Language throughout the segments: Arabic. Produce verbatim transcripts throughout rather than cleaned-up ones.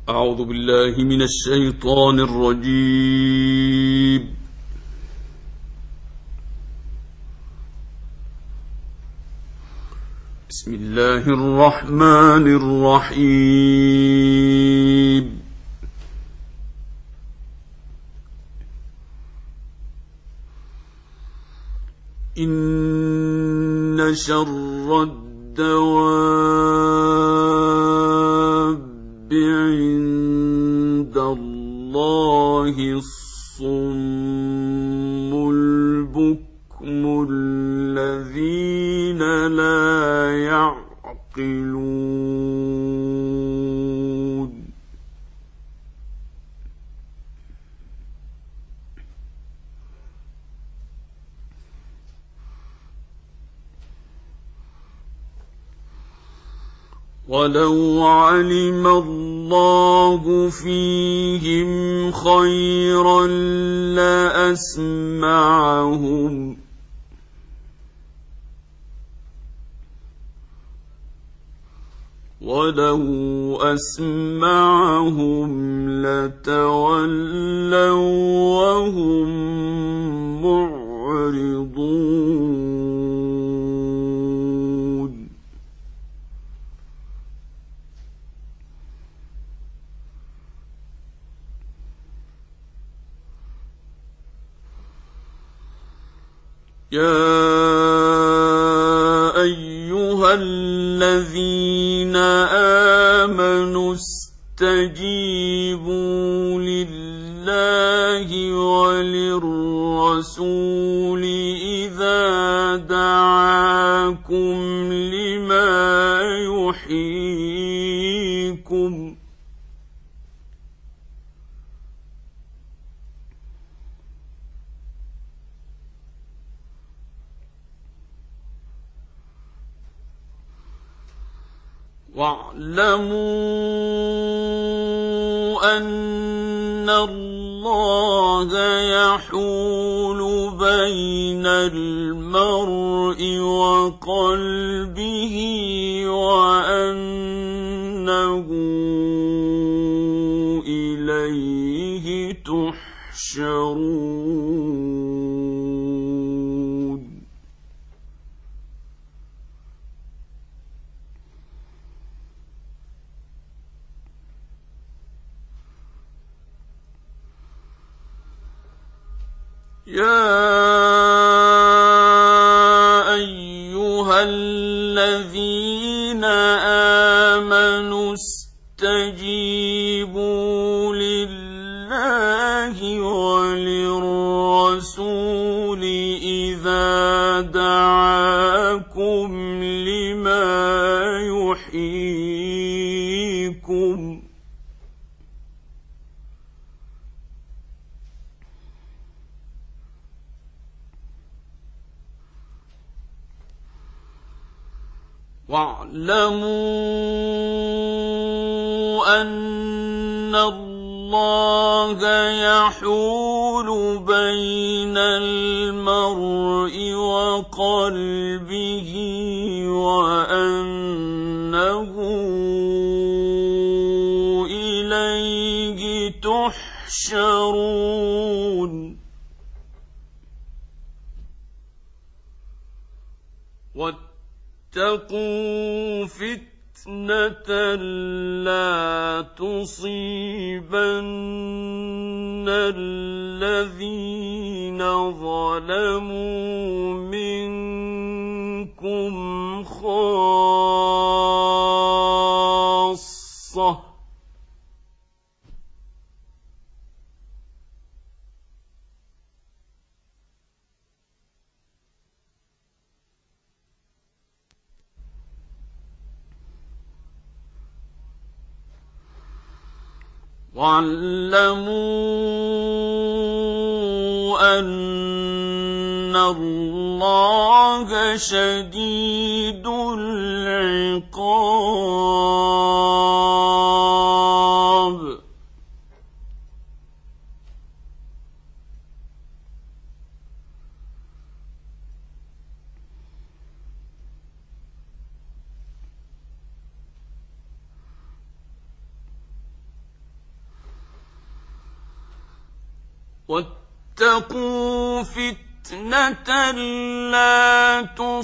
أعوذ بالله من الشيطان الرجيم. بسم الله الرحمن الرحيم. إن شر الدواب عند الله الصم البكم الذين لا يعقلون. ولو علم الله فيهم خيرا لأسمعهم ولو أسمعهم لتولوا وهم معرضون. يا أيها الذين آمنوا استجيبوا لله وللرسول إذا دعاكم لما يحييكم. واعلموا أن الله يحول بين المرء وقلبه وأنه إليه تحشرون. يا أيها الذين آمنوا استجيبوا لله وللرسول إذا دعاكم لما يحييكم. واعلموا أن الله يحول بين المرء وقلبه وأنه إليه تحشرون. واتقوا فتنة لا تصيبن الذين ظلموا منكم خاصة. واعلموا أن الله شديد العقاب. واتقوا فتنة لا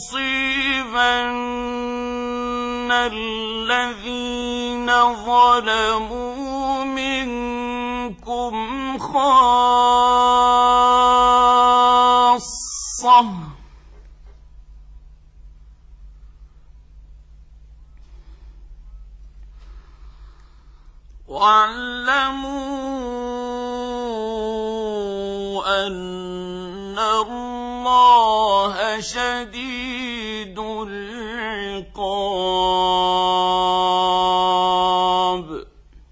تصيبن الذين ظلموا منكم خاصة واعلموا أن الله شديد العقاب.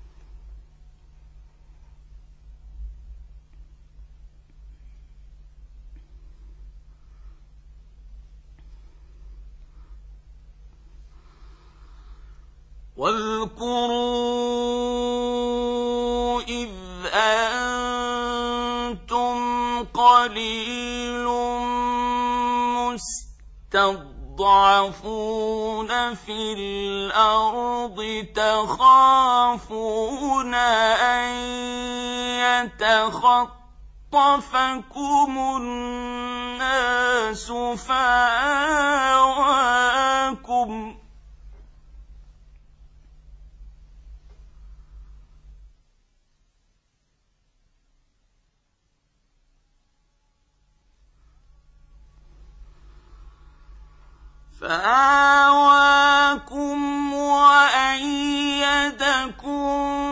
واذكروا إذ أنتم قليل مستضعفون في الأرض تخافون أن يتخطفكم الناس فآواكم فآواكم وأيدكم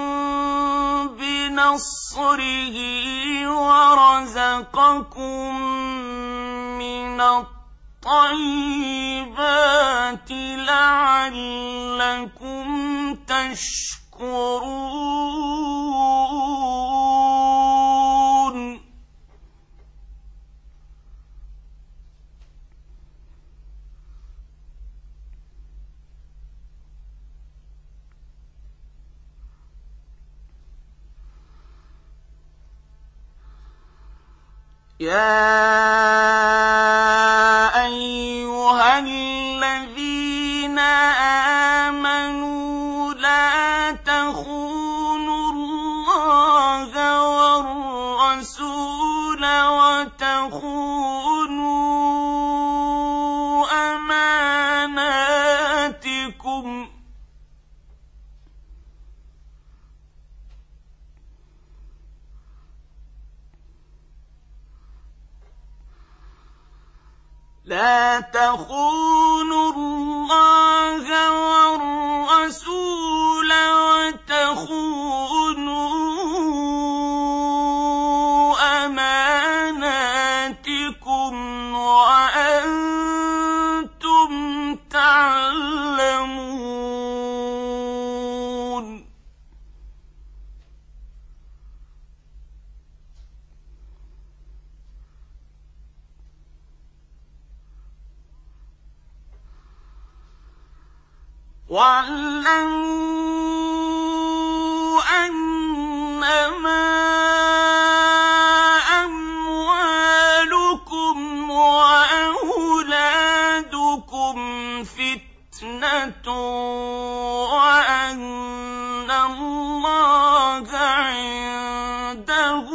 بنصره ورزقكم من الطيبات لعلكم تشكرون. يا أيها الذين آمنوا لا تخونوا الله والرسول وتخونوا أماناتكم لا تخونوا الله والرسول وتخونوا أماناتكم وأنتم تعلمون. واعلموا أنما أموالكم وأولادكم فتنة وأن الله عنده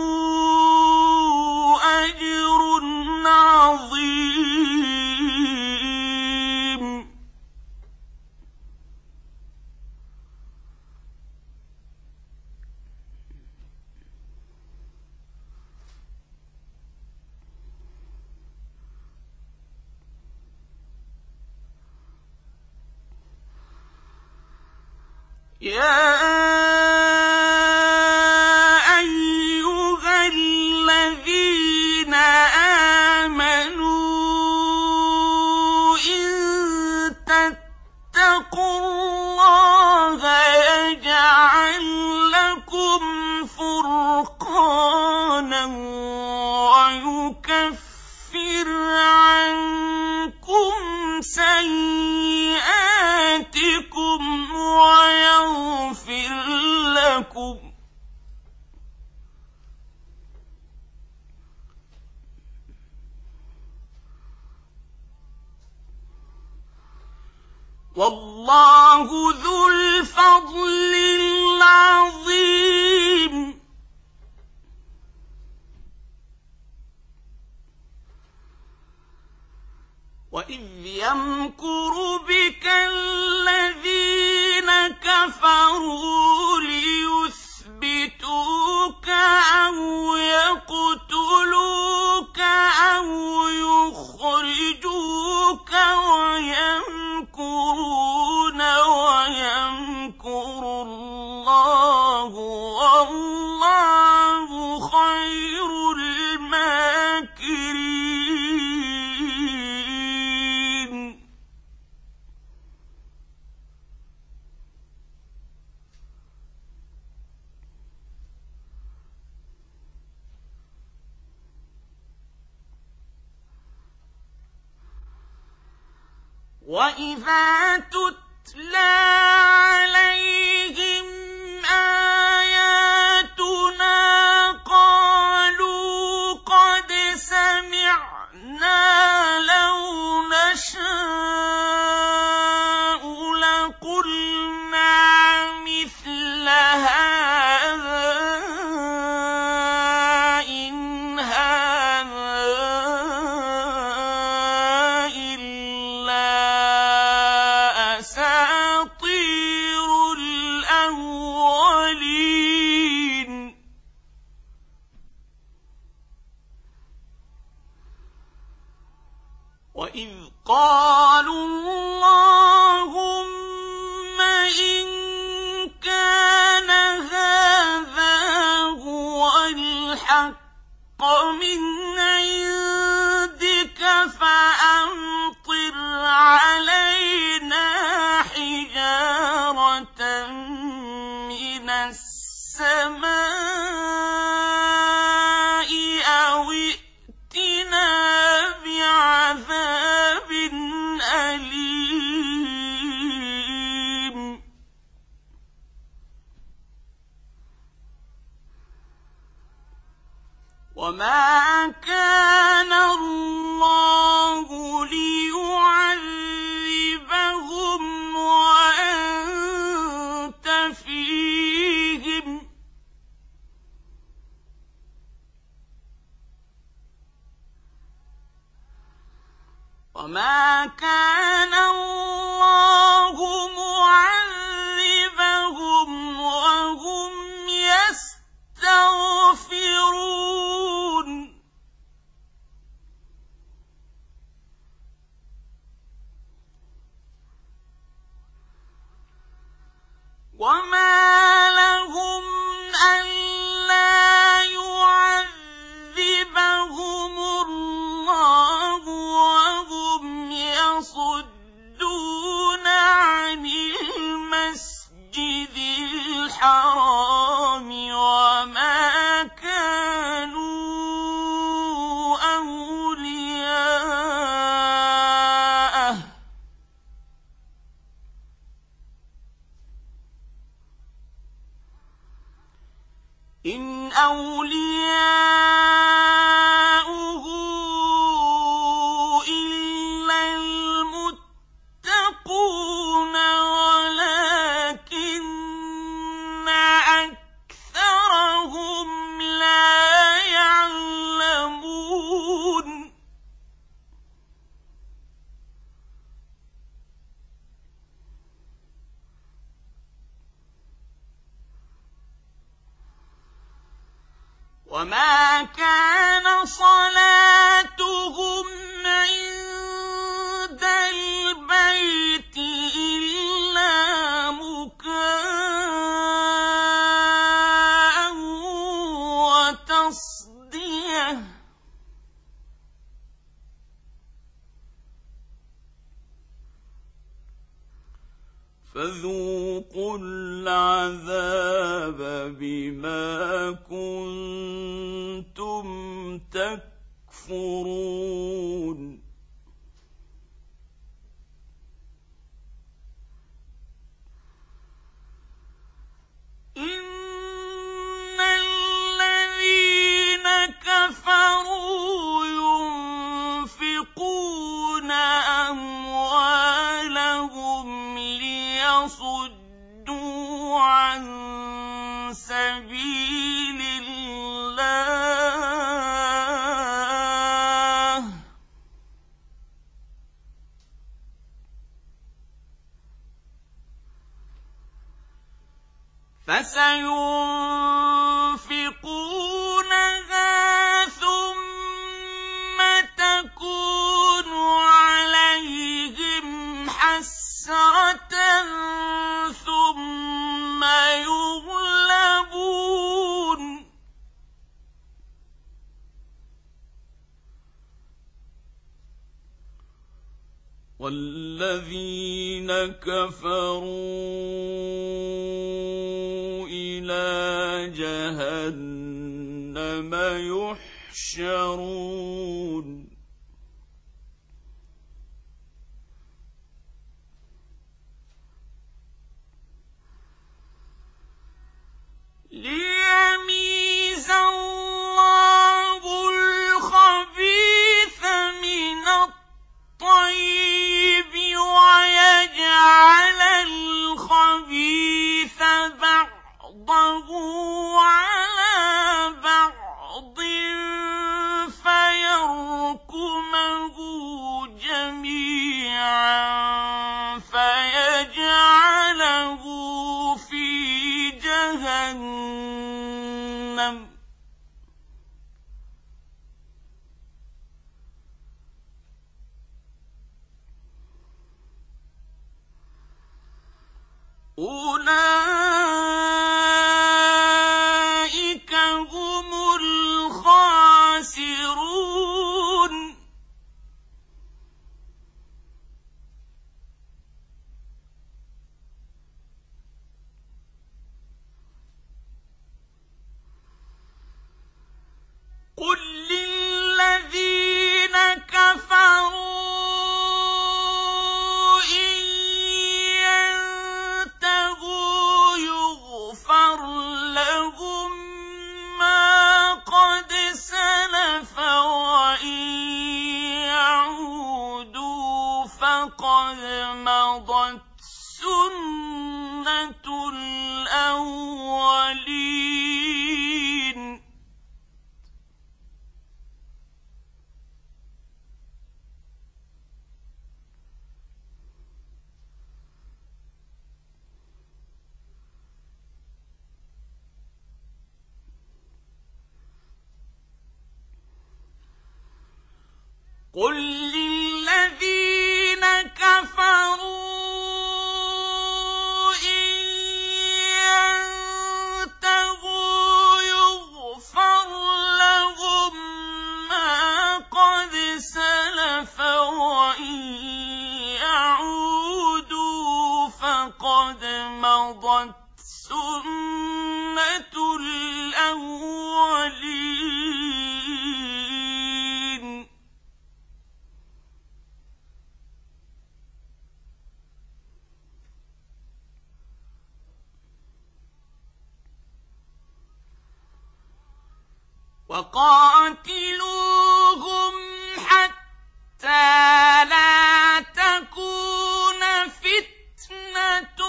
أجر عظيم. يا أيها الذين آمنوا إن تتقوا الله يجعل لكم فرقانا ويكفر عنكم سيئاتكم ويغفر لكم والله ذو الفضل العظيم. وَإِذَا تُتْلَىٰ عَلَيْهِمْ آيَاتُنَا قَالُوا قَدْ سَمِعْنَا لَوْ نَشَاءُ لَقُلْنَا مِثْلَ هَٰذَا إِنْ هَٰذَا إِلَّا أَسَاطِيرُ الْأَوَّلِينَ. وَإِذْ قَالُوا اللَّهُمَّ إِن كَانَ هَٰذَا هُوَ الْحَقَّ مِنْ عِندِكَ فَأَمْطِرْ عَلَيْنَا حِجَارَةً مِّنَ السَّمَاءِ أَوِ ائْتِنَا بِعَذَابٍ أَلِيمٍ. وَمَا كَانَ اللَّهُ لِيُعَذِّبَهُمْ وَأَنتَ فِيهِمْ ۚ وَمَا كَانَ اللَّهُ مُعَذِّبَهُمْ وَهُمْ يَسْتَغْفِرُونَ. وَمَا لَهُمْ أَلَّا يُعَذِّبَهُمُ اللَّهُ وَهُمْ يَصُدُّونَ عَنِ الْمَسْجِدِ الْحَرَامِ وَمَا كَانُوا أَوْلِيَاءَهُ ۚ إِنْ أَوْلِيَاؤُهُ إِلَّا الْمُتَّقُونَ وَلَٰكِنَّ أَكْثَرَهُمْ لَا يَعْلَمُونَ. وَمَا كَانَ صَلَاتُهُمْ عِندَ الْبَيْتِ إِلَّا مُكَاءً وَتَصْدِيَةً ۚ فَذُوقُوا الْعَذَابَ بِمَا كُنتُمْ تَكْفُرُونَ. إِنَّ الَّذِينَ كَفَرُوا يُنفِقُونَ أَمْوَالَهُمْ لِيَصُدُّوا عَن سَبِيلِ اللَّهِ فَسَيُنفِقُونَهَا ثُمَّ تَكُونُ عَلَيْهِمْ حَسْرَةً ثُمَّ يُغْلَبُونَ ۗ وَالَّذِينَ كَفَرُوا إِلَىٰ جَهَنَّمَ يُحْشَرُونَ. ليميز الله الخبيث من الطيب ويجعل الخبيث بعضه على بعض فيركمه جميعا فيجعله في جهنم أولئك هم الخاسرون. قل للذين كفروا إن ينتهوا يغفر لهم ما قد سلف وإن يعودوا فقد مضت سنة الأولين. قل للذين كفروا إن ينتهوا يغفر لهم ما قد سلف وإن يعودوا فقد مضت سنة الأولين. وقاتلوهم حتى لا تكون فتنة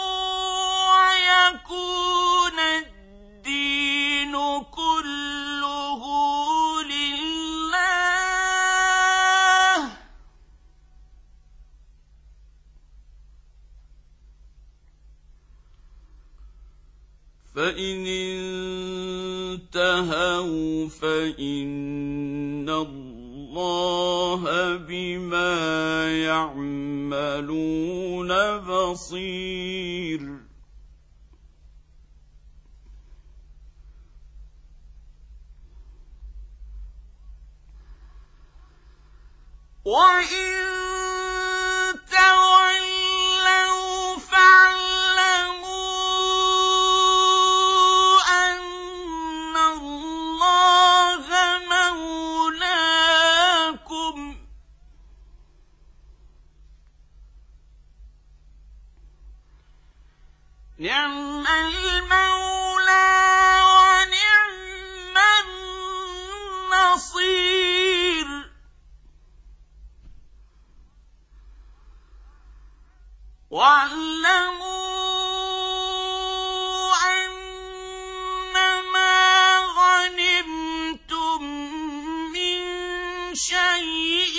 ويكون الدين كله لله. فإن انتهوا فإن الله بما يعملون بصير. وإن تولوا فاعلموا أن الله مولاكم نعم المولى ونعم النصير. واعلموا أنما غنمتم من شيء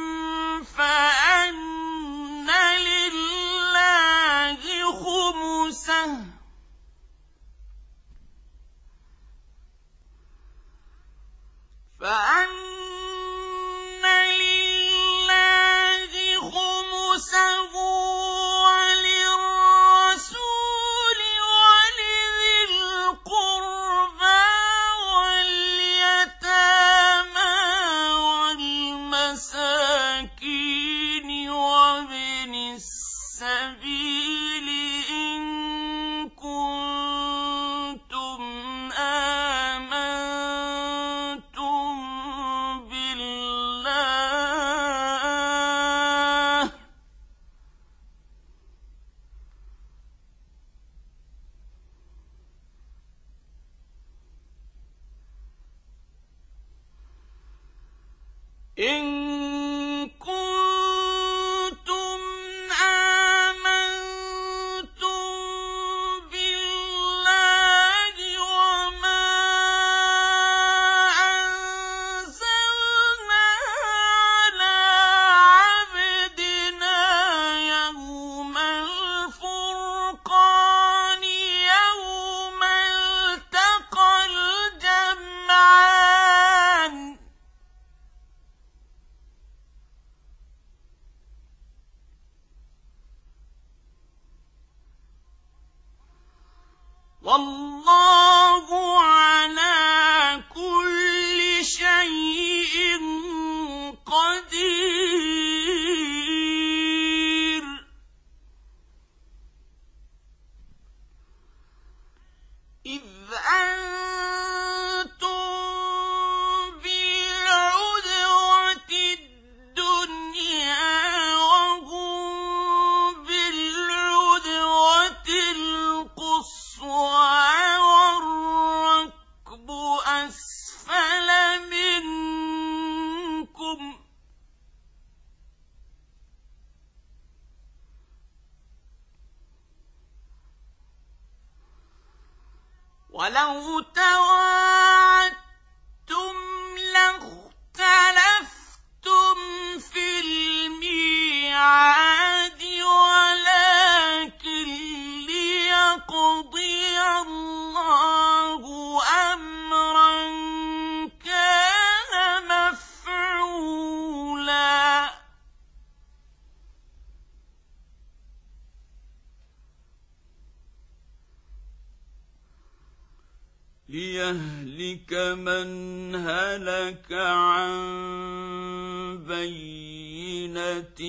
فأن لله خمسه إن كنتم آمنتم بالله وما أنزلنا على عبدنا يوم الفرقان يوم التقى الجمعان والله على كل شيء قدير إذ أنتم بالعدوة الدنيا وهم بالعدوة القصوى والركب أسفل منكم ولو تواعدتم لاختلفتم في الميعاد ولكن ليقضي الله أمرا كان مفعولا ليهلك من هلك عن بينة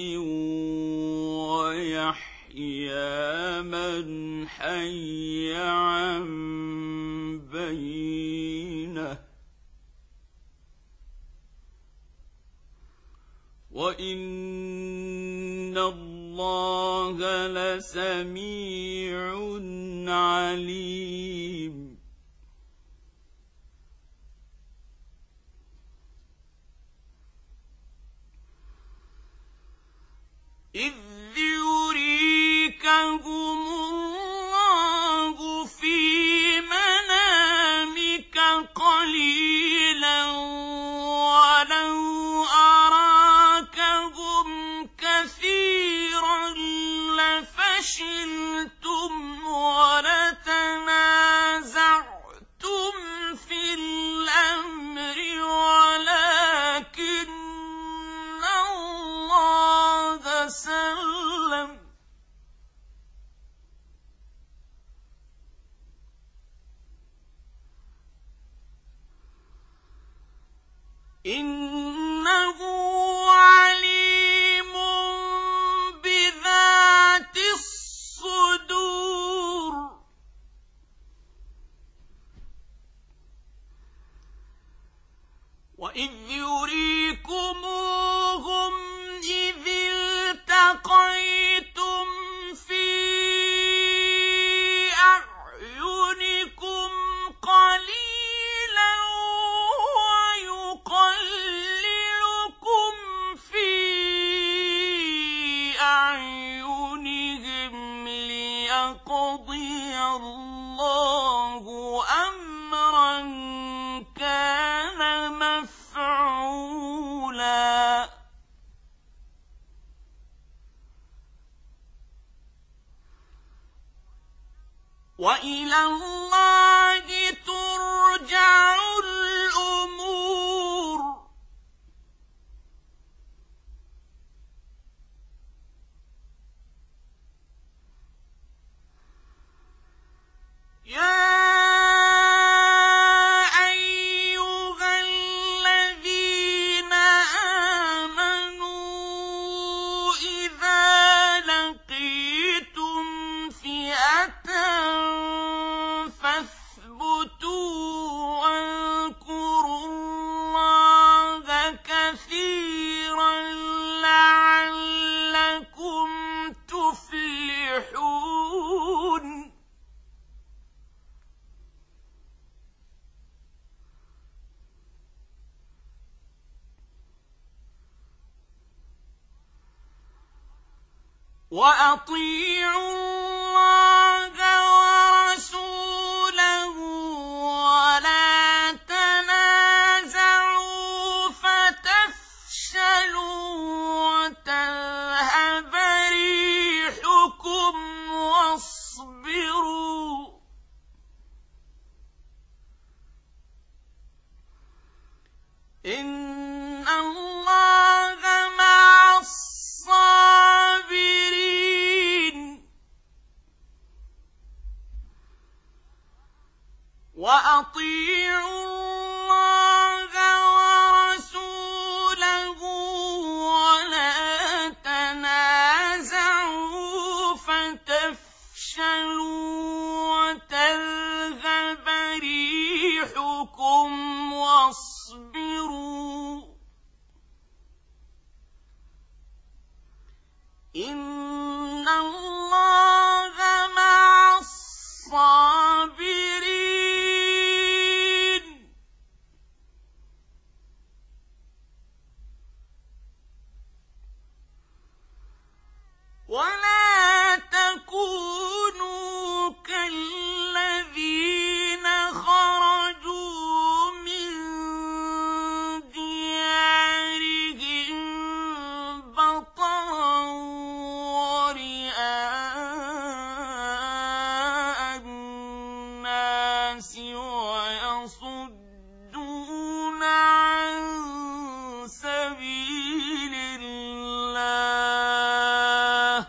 ويحيى من حي عن بينة وإن الله لسميع عليم إذ يريكهم الله في منامك قليلا ولو أراكهم كثيرا لفشلتم ولتنازعتم في الأمر ولكن الله سلم إنه عليم بذات الصدور وإذ يريكموهم إذ التقيتم في أعينكم قليلا ويقللكم في أعينهم ليقضي الله أمرا كان مفعولا وإلى الله ترجع الأمور يا أيها الذين آمنوا إذا لقيتم فئة فاثبتوا وأطيعوا الله ورسوله ولا تنازعوا فتفشلوا وتذهب ريحكم واصبروا إن الله مع الصابرين وأطيعوا الله ورسوله ولا تنازعوا فتفشلوا وتذهب ريحكم واصبروا إن الله مع الصابرين ولا تكونوا كالذين خرجوا من ديارهم بطرا ورئاء الناس ويصدون عن سبيل الله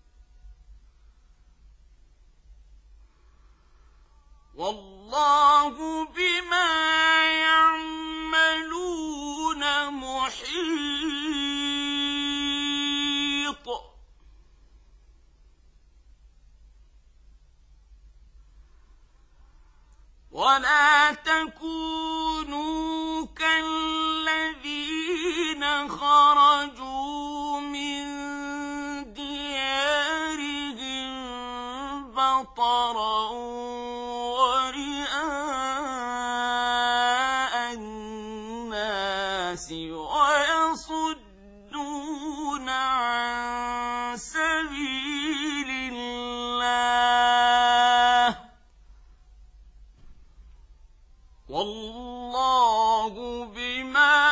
والله بما يعملون محيط ولا تكونوا كالذين خرجوا من ديارهم بطرا ورئاء الناس ويصدون عن سبيل الله والله بما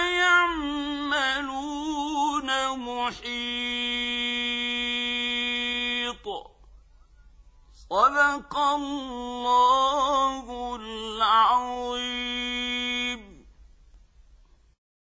يعملون محيط صدق الله